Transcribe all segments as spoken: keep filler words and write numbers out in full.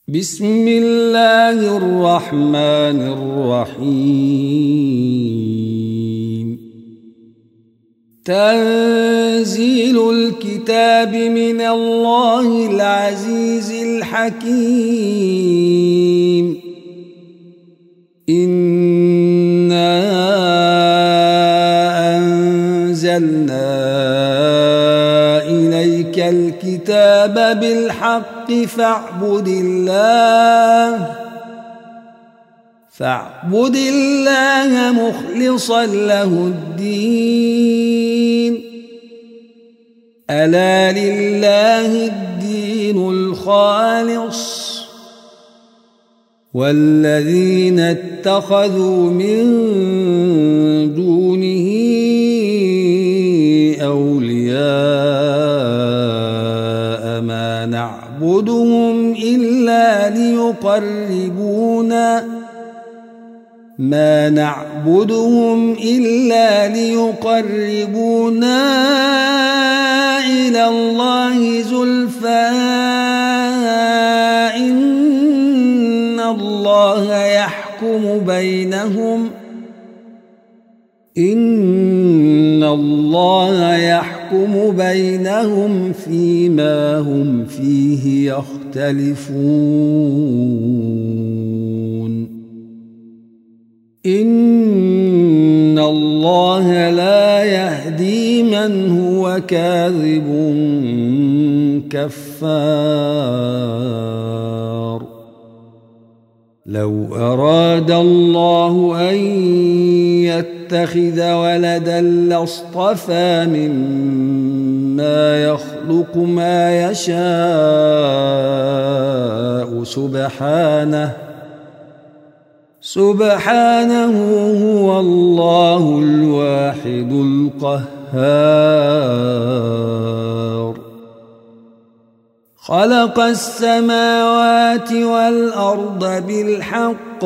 بسم الله الرحمن الرحيم. تنزيل الكتاب من الله العزيز الحكيم. إنا أنزلنا إليك الكتاب بالحق فاعبد الله فاعبد الله مخلصا له الدين. ألا لله الدين الخالص والذين اتخذوا من دونه أولياء ما نعبدهم إلا ليقربونا ما نعبدهم إلا ليقربونا إلى الله زلفى إن الله يحكم بينهم إن الله يحكم بينهم فيما هم فيه يختلفون. إن الله لا يهدي من هو كاذب كفار. لو أراد الله أن يتخذ ولدا لاصطفى مما يخلق ما يشاء سبحانه سبحانه هو الله الواحد القهار. خلق السماوات والأرض بالحق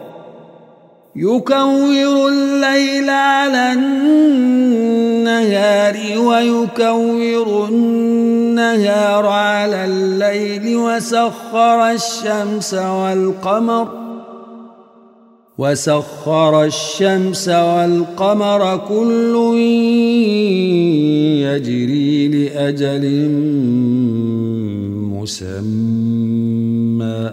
يكور الليل على النهار ويكور النهار على الليل وسخر الشمس والقمر وسخر الشمس والقمر كل يجري لأجل مسمى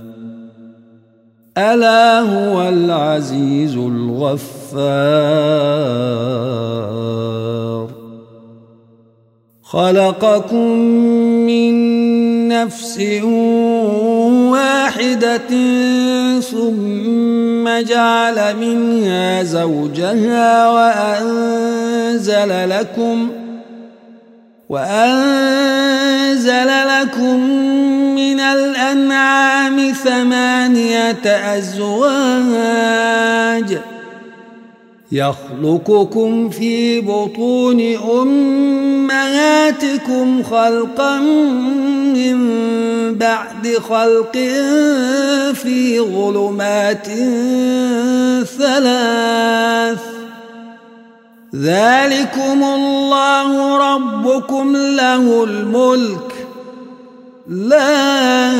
ألا هو العزيز الغفار. خلقكم من نفس واحدة ثم جعل منها زوجها وأنزل لكم وأنزل لكم من الأنعام ثمانية أزواج يخلقكم في بطون أمهاتكم خلقا من بعد خلق في ظلمات ثلاث ذلكم الله ربكم له الملك لا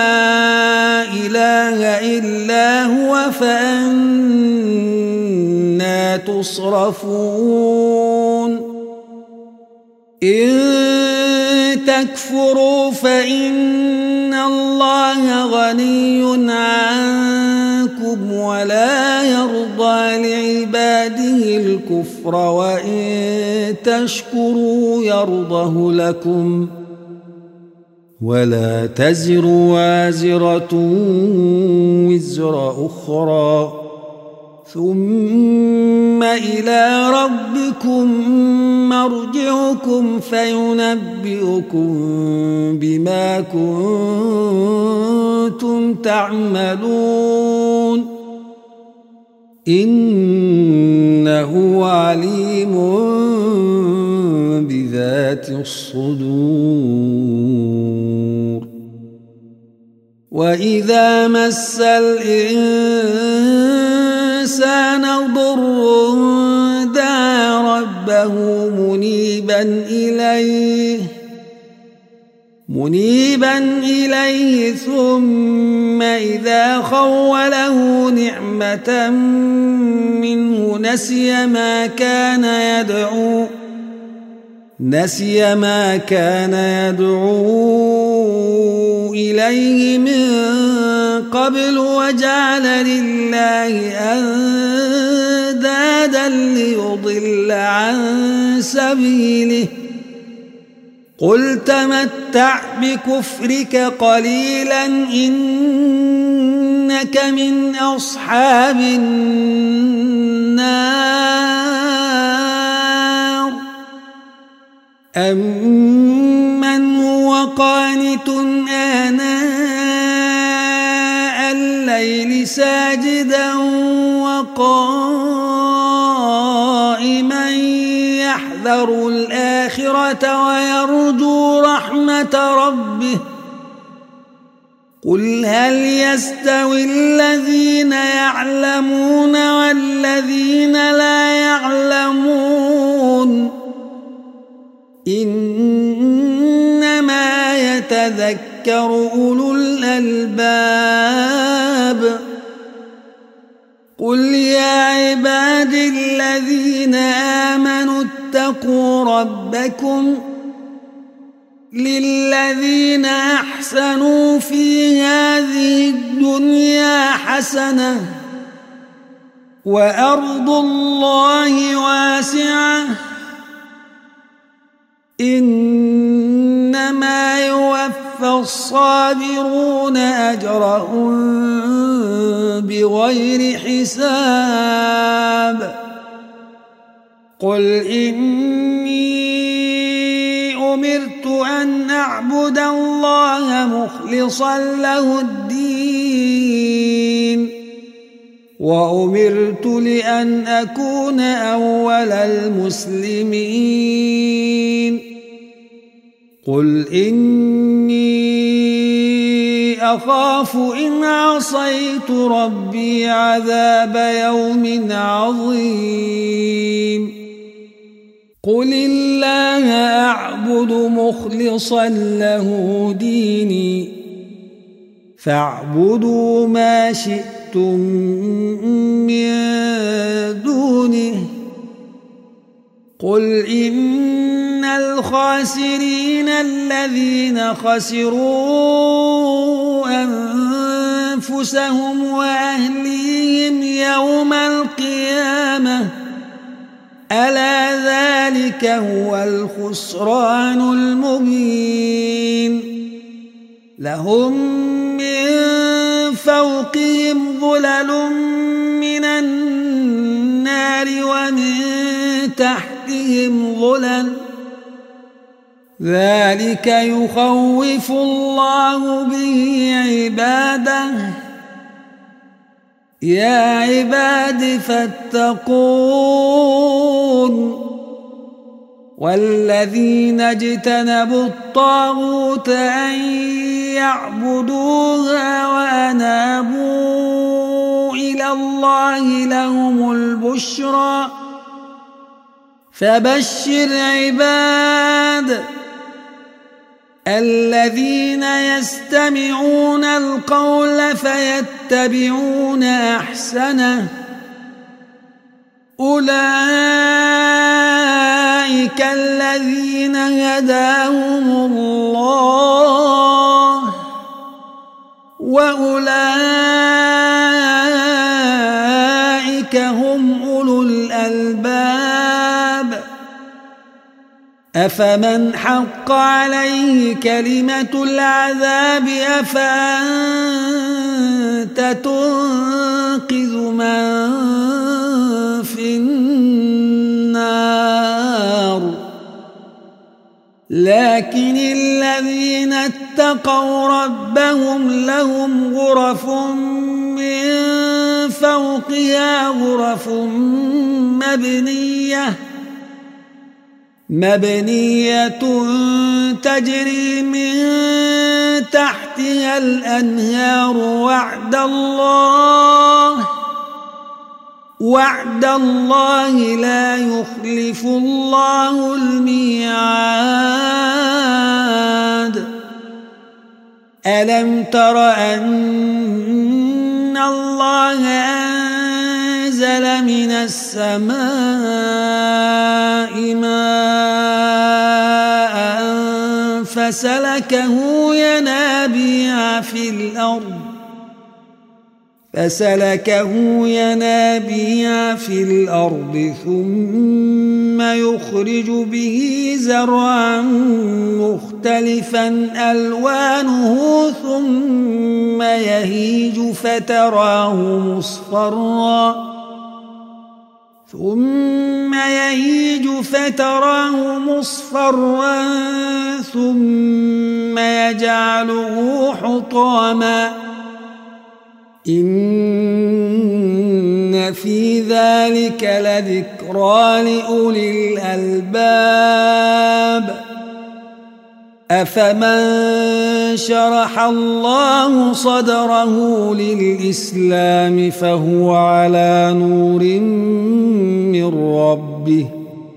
إله إلا هو فأنى تصرفون. إن تكفروا فإن الله غني عنكم ولا يرضى لعباده الكفر وإن تشكروا يرضه لكم ولا تزر وازرة وزر أخرى ثم إلى ربكم مرجعكم فينبئكم بما كنتم تعملون. إنه عليم بذات الصدور. وإذا مس الإنسان ضر دعا ربه منيبا إليه منيبا إليه ثم إذا خوله نعمة منه نسي ما كان يدعو نسي ما كان يدعو إليه من قبل وجعل لله أندادا ليضل عن سبيله قل تمتع بكفرك قليلا إنك من أصحاب النار أمن هو قانت آناء الليل ساجدا وقائما يحذر الآخرة ويرجو رحمة ربه قل هل يستوي الذين يعلمون والذين لا يعلمون إنما يتذكر أولو الألباب قل يا عبادي الذين آمنوا اتقوا ربكم للذين أحسنوا في هذه الدنيا حسنة وأرض الله واسعة إنما يوفى الصابرون أجرهم بغير حساب قل إني أمرت أن أعبد الله مخلصا له الدين وأمرت لأن أكون أول المسلمين قل إني أخاف إن عصيت ربي عذاب يوم عظيم قل الله أعبد مخلصا له ديني فاعبدوا ما شئتم من دونه قل إن الخاسرين الذين خسروا أنفسهم وأهليهم يوم القيامة ألا ذلك هو الخسران المبين لهم من فوقهم ظلل من النار ومن تحتهم ظلل ذلك يخوف الله به عباده يا عباد فاتقون والذين اجتنبوا الطاغوت أن يعبدوها وأنابوا إلى الله لهم البشرى فبشر عباد الذين يستمعون القول فيتبعون أحسنه أولئك الذين هداهم الله وأولئك هم أولو الألباب أفمن حق عليه كلمة العذاب أفأنت تنقذ من في النار لكن الذين اتقوا ربهم لهم غرف من فوقها غرف مبنية مبنية تجري من تحتها الأنهار وعد الله وعد الله لا يخلف الله الميعاد ألم تر أن الله أنزل من السماء ماء فسلكه ينابيع في الأرض فسلكه ينابيع في الأرض ثم يخرج به زرعا مختلفا ألوانه ثم يهيج فتراه مصفرا ثم يهيج فتراه مصفرا ثم يجعله حطاما إن في ذلك لذكرى لأولي الألباب أفمن شرح الله صدره للإسلام فهو على نور من ربه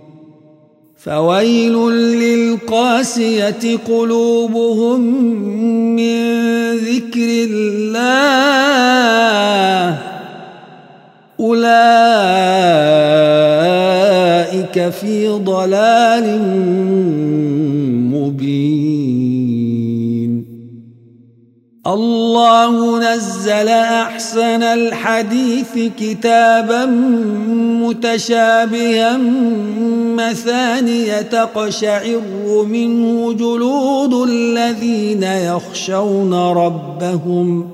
فويل للقاسية قلوبهم من ذكر الله أولئك في ضلال مبين. الله نزل أحسن الحديث كتابا متشابها مثانية تقشعر منه جلود الذين يخشون ربهم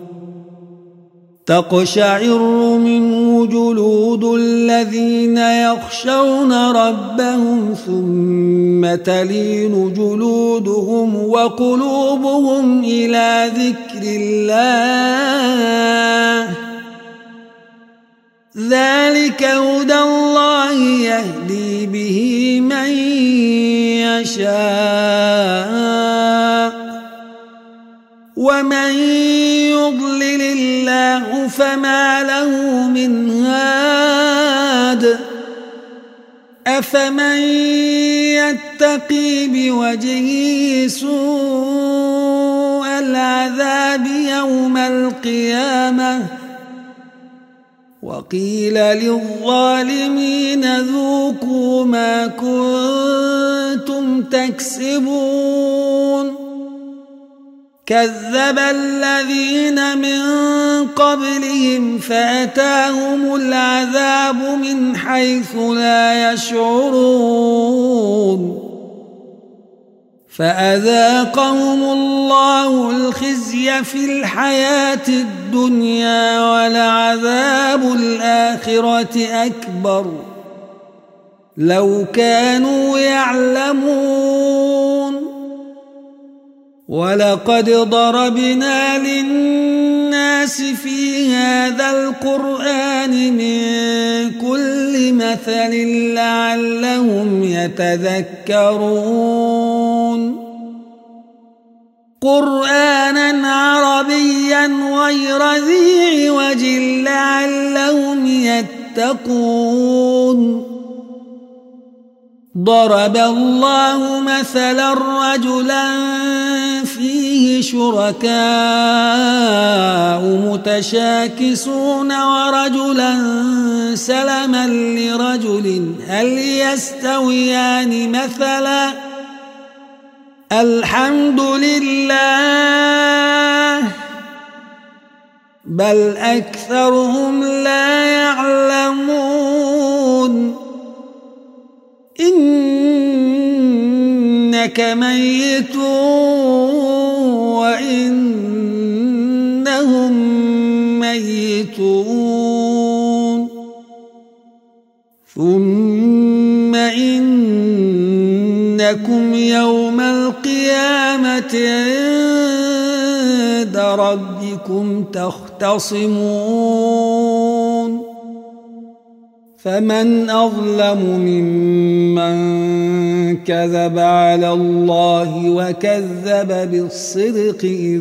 تقشعر منه جلود الذين يخشون ربهم ثم تلين جلودهم وقلوبهم إلى ذكر الله ذلك هدى الله يهدي به من يشاء ومن يضلل الله فما له من هاد أفمن يتقي بوجهه سوء العذاب يوم القيامة وقيل للظالمين ذوقوا ما كنتم تكسبون كذب الذين من قبلهم فأتاهم العذاب من حيث لا يشعرون فأذاقهم الله الخزي في الحياة الدنيا ولعذاب الآخرة أكبر لو كانوا يعلمون ولقد ضربنا للناس في هذا القرآن من كل مثل لعلهم يتذكرون قرآنا عربيا غير ذي عوج لعلهم يتقون ضرب الله مثلا رجلا فيه شركاء متشاكسون ورجلا سلما لرجل هل يستويان مثلا الحمد لله بل أكثرهم لا يعلمون إنك ميت وإنهم ميتون ثم إنكم يوم القيامة عند ربكم تختصمون فمن أظلم ممن كذب على الله وكذب بالصدق إذ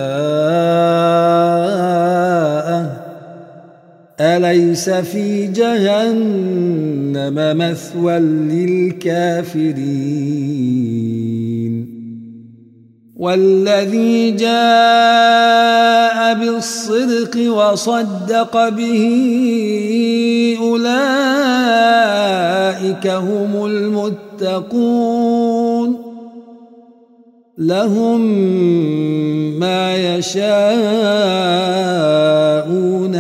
جاءه أليس في جهنم مثوى للكافرين والذي جاء بالصدق وصدق به أولئك هم المتقون لهم ما يشاءون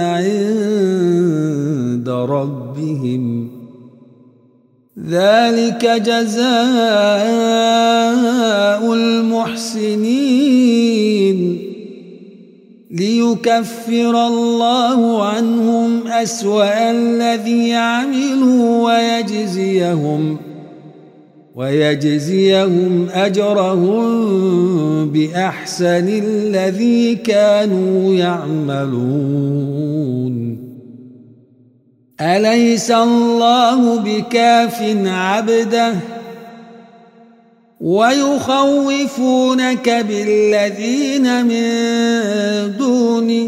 عند ربهم ذلك جزاء المحسنين ليكفر الله عنهم أسوأ الذي عملوا ويجزيهم ويجزيهم أجرهم بأحسن الذي كانوا يعملون أليس الله بكاف عبده ويخوفونك بالذين من دونه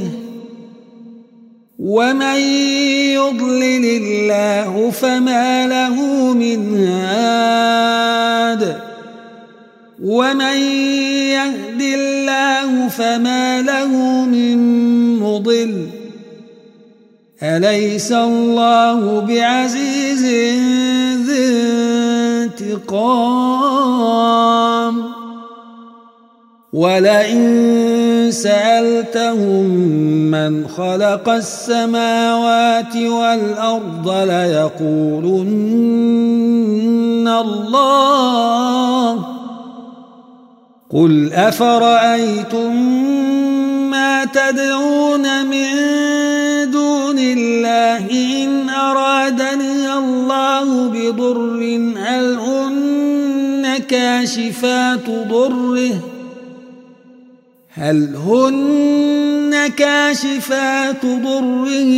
ومن يضلل الله فما له من هاد ومن يهد الله فما له من مضل أليس الله بعزيز ذي انتقام ولئن سألتهم من خلق السماوات والأرض ليقولن الله قل أفرأيتم ما تدعون من دون الله إن أرادني الله بضر هل هن كاشفات ضره هل هن كاشفات ضره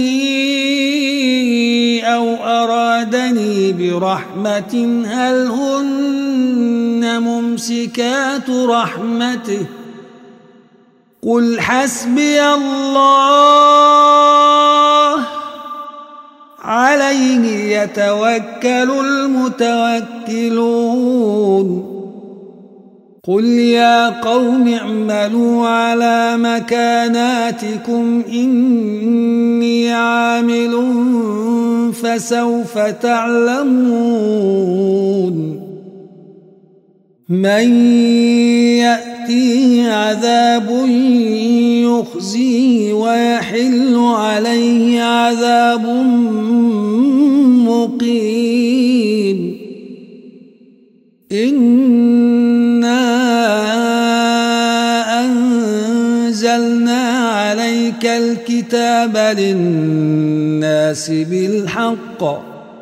أو أرادني برحمة هل هن ممسكات رحمته قل حسبي الله عليه يتوكل المتوكلون قل يا قوم اعملوا على مكاناتكم إني عامل فسوف تعلمون من يأتيه عذاب يخزيه ويحل عليه عذاب مقيم إنا أنزلنا عليك الكتاب للناس بالحق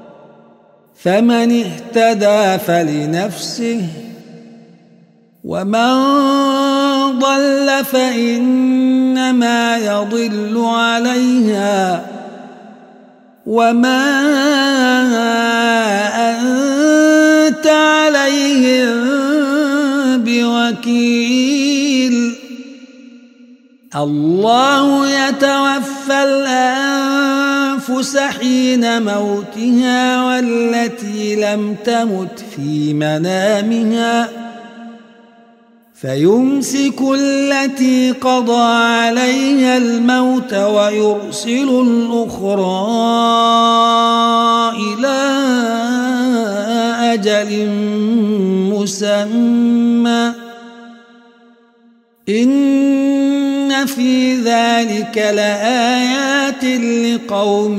فمن اهتدى فلنفسه ومن ضل فإنما يضل عليها وما أنت عليهم بوكيل الله يتوفى الأنفس حين موتها والتي لم تمت في منامها فيمسك التي قضى عليها الموت ويرسل الأخرى إلى أجل مسمى إن في ذلك لآيات لقوم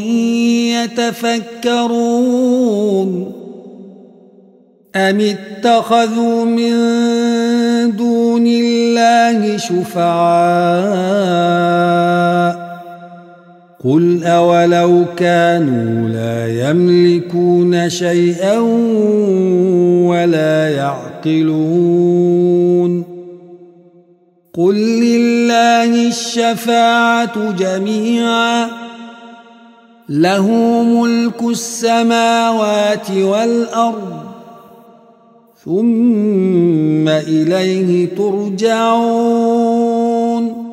يتفكرون أم اتخذوا من دون الله شفعاء قل أولو كانوا لا يملكون شيئا ولا يعقلون قل لله الشفاعة جميعا له ملك السماوات والأرض ثم إليه ترجعون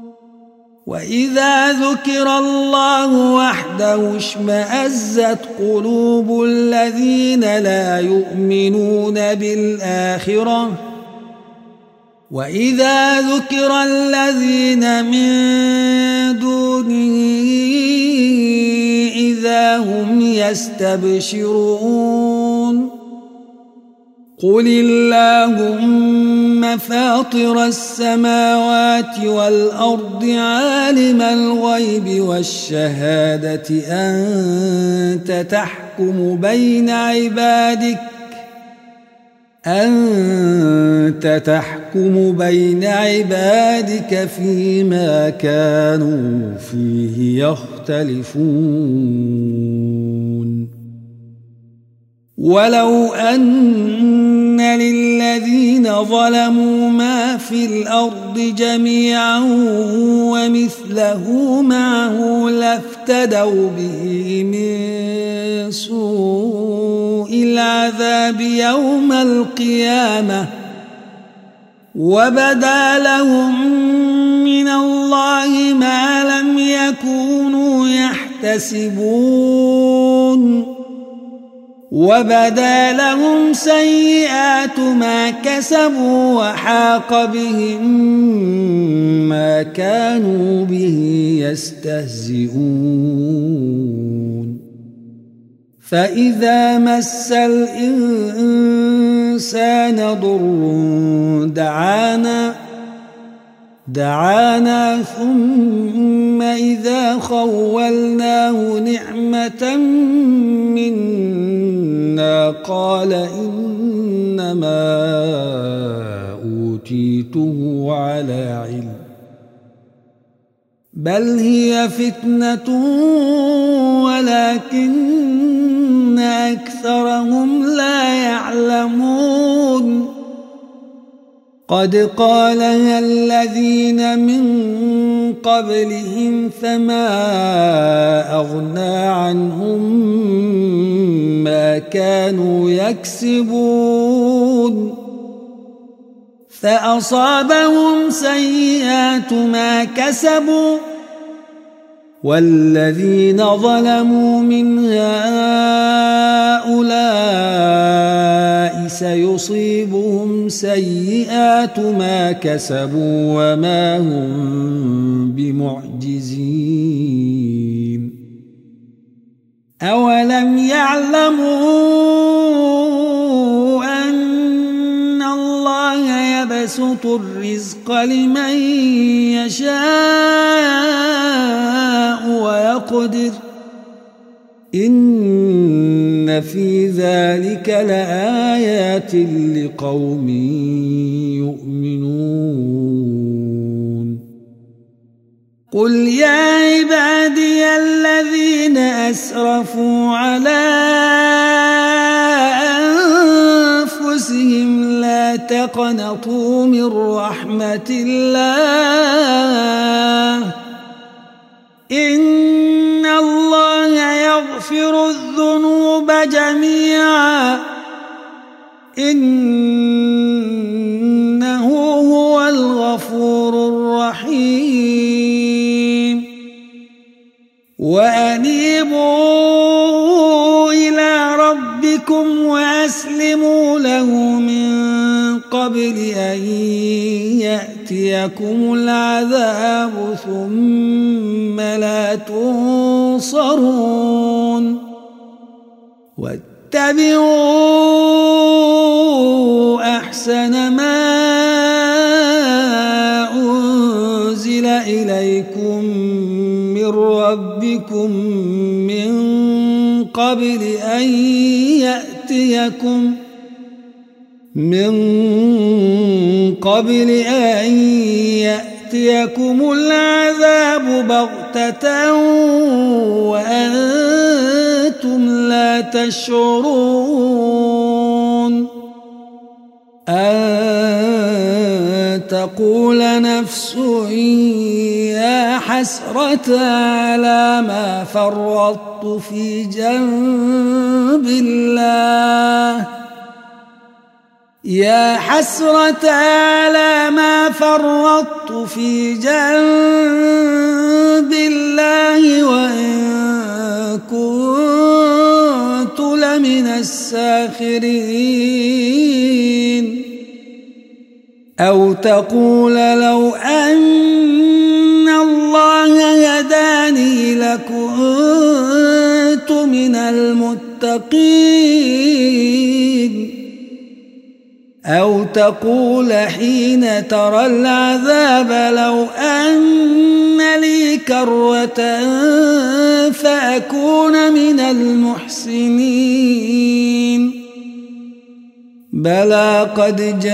وإذا ذكر الله وحده اشمأزت قلوب الذين لا يؤمنون بالآخرة وإذا ذكر الذين من دونه إذا هم يستبشرون قل اللهم فاطر السماوات والأرض عالم الغيب والشهادة أنت تحكم بين عبادك أنت تحكم بين عبادك فيما كانوا فيه يختلفون ولو أن للذين ظلموا ما في الأرض جميعا ومثله معه لافتدوا به من سوء العذاب يوم القيامة وبدا لهم من الله ما لم يكونوا يحتسبون وبدا لهم سيئات ما كسبوا وحاق بهم ما كانوا به يستهزئون فإذا مس الإنسان ضر دعانا دعانا ثم إذا خولناه نعمة منا قال إنما أوتيته على علم بل هي فتنة ولكن أكثرهم لا يعلمون قد قالها الذين من قبلهم فما أغنى عنهم ما كانوا يكسبون فأصابهم سيئات ما كسبوا والذين ظلموا من هؤلاء سيصيبهم سيئات ما كسبوا وما هم بمعجزين أولم يعلموا أن الله يبسط الرزق لمن يشاء ويقدر إن في ذلك لآيات لقوم يؤمنون قل يا عبادي الذين أسرفوا على أنفسهم لا تقنطوا من رحمة الله إن الله يغفر الذنوب جميعا إنه هو الغفور الرحيم وأنيبوا إلى ربكم وأسلموا له من قبل أن يأتيكم العذاب ثم لا تنصرون واتبعوا أحسن ما أنزل إليكم من ربكم من قبل أن يأتيكم من قبل أن يأتيكم العذاب بغتة وأنتم لا تشعرون أن تقول نفس يا حسرة على ما فرطت في جنب الله يا حسرة على ما فرطت في جنب الله وإن كنت لمن الساخرين أو تقول لو أن الله هداني لكنت من المتقين أو تقول حين ترى العذاب لو أن لي كرة فأكون من المحسنين بلى قد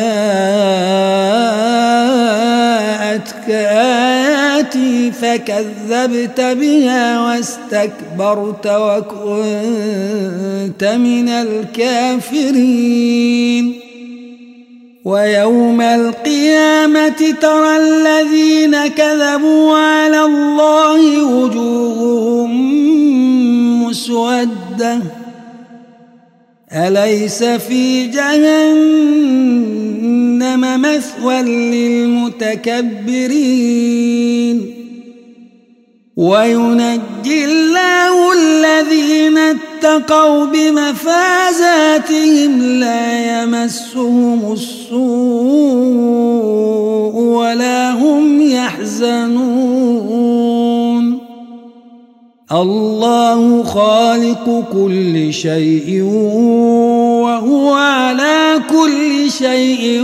جاءتك آياتي فكذبت بها واستكبرت وكنت من الكافرين ويوم القيامة ترى الذين كذبوا على الله وجوههم مسودة أليس في جهنم مثوى للمتكبرين وينجي الله الذين اتقوا بمفازاتهم لا يمسهم السوء ولا هم يحزنون الله خالق كل شيء وهو على كل شيء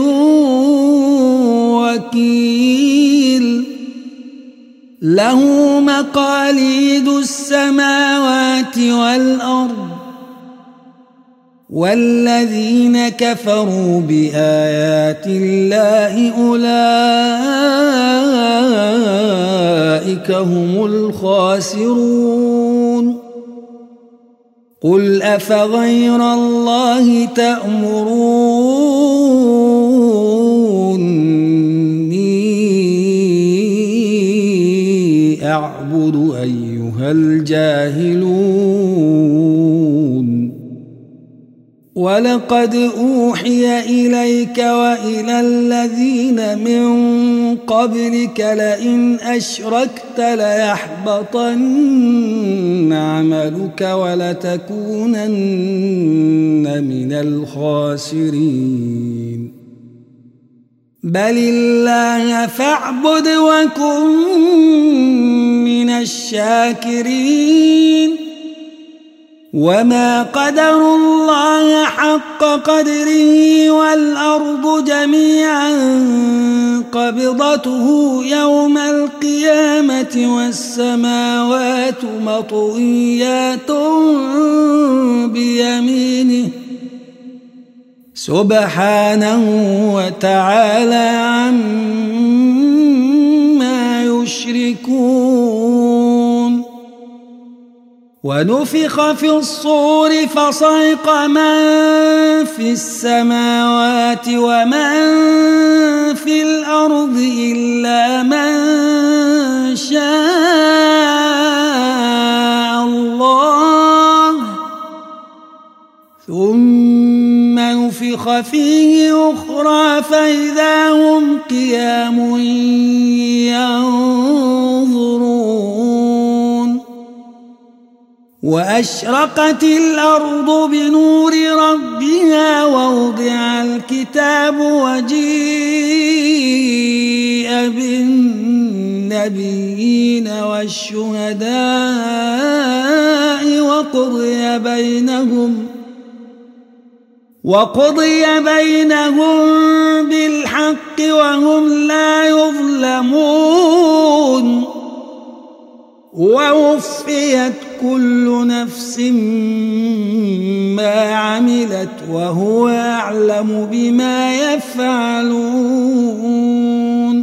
وكيل له مقاليد السماوات والأرض والذين كفروا بآيات الله أولئك هم الخاسرون قل أفغير الله تأمروني أعبد أيها الجاهلون ولقد أوحي إليك وإلى الذين من قبلك لئن أشركت ليحبطن عملك ولتكونن من الخاسرين بل الله فاعبد وكن من الشاكرين وما قدروا الله حق قدره والأرض جميعا قبضته يوم القيامة والسماوات مطويات بيمينه سبحانه وتعالى عما يشركون ونفخ في الصور فصعق من في السماوات ومن في الأرض إلا من شاء الله ثم نفخ فيه أخرى فإذا هم قيام ينظرون وأشرقت الأرض بنور ربها ووضع الكتاب وجيء بالنبيين والشهداء وقضي بينهم وقضي بينهم بالحق وهم لا يظلمون ووفيت كل نفس ما عملت وهو أعلم بما يفعلون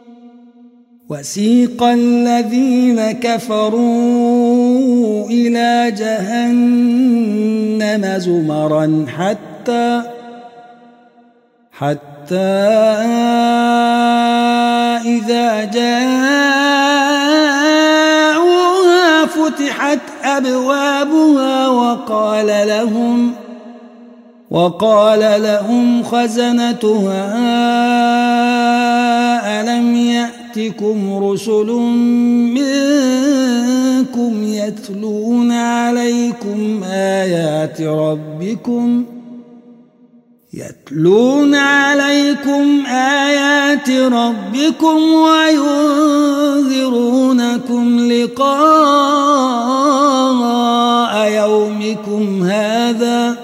وسيق الذين كفروا إلى جهنم زمرا حتى حتى إذا جاءوها فتحت أبوابها وقال لهم وقال لهم خزنتها ألم يأتكم رسل منكم يتلون عليكم آيات ربكم يتلون عليكم آيات ربكم وينذرونكم لقاء يومكم هذا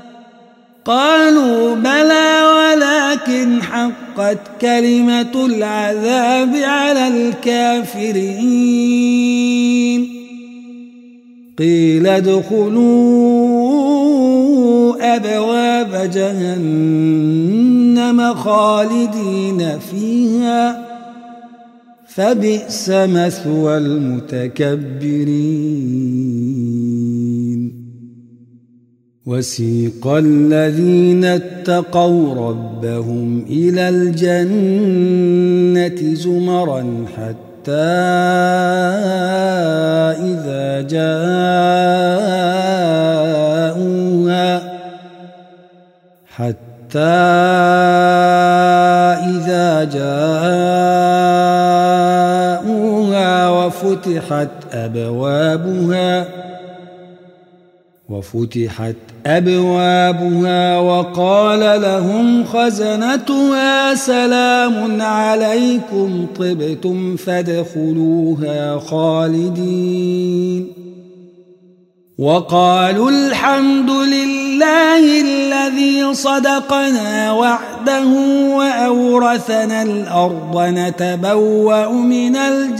قالوا بلى ولكن حقت كلمة العذاب على الكافرين قيل ادخلوا أبواب جهنم خالدين فيها فبئس مثوى المتكبرين وسيق الذين اتقوا ربهم إلى الجنة زمرا حتى إذا جاءوها حتى إذا جاءوها وفتحت أبوابها وفتحت أبوابها وقال لهم خزنتها سلام عليكم طبتم فادخلوها خالدين وقالوا الحمد لله الذي صدقنا وعده وأورثنا الأرض نتبوأ من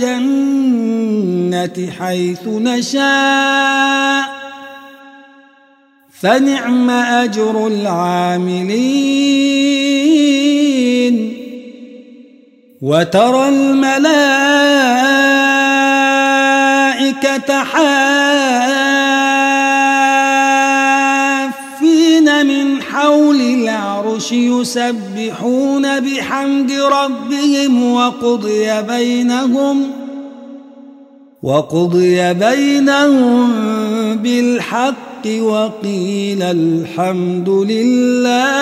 الجنة حيث نشاء فنعم أجر العاملين وترى الملائكة حافين من حول العرش يسبحون بحمد ربهم وقضي بينهم وقضي بينهم بالحق وقيل الحمد لله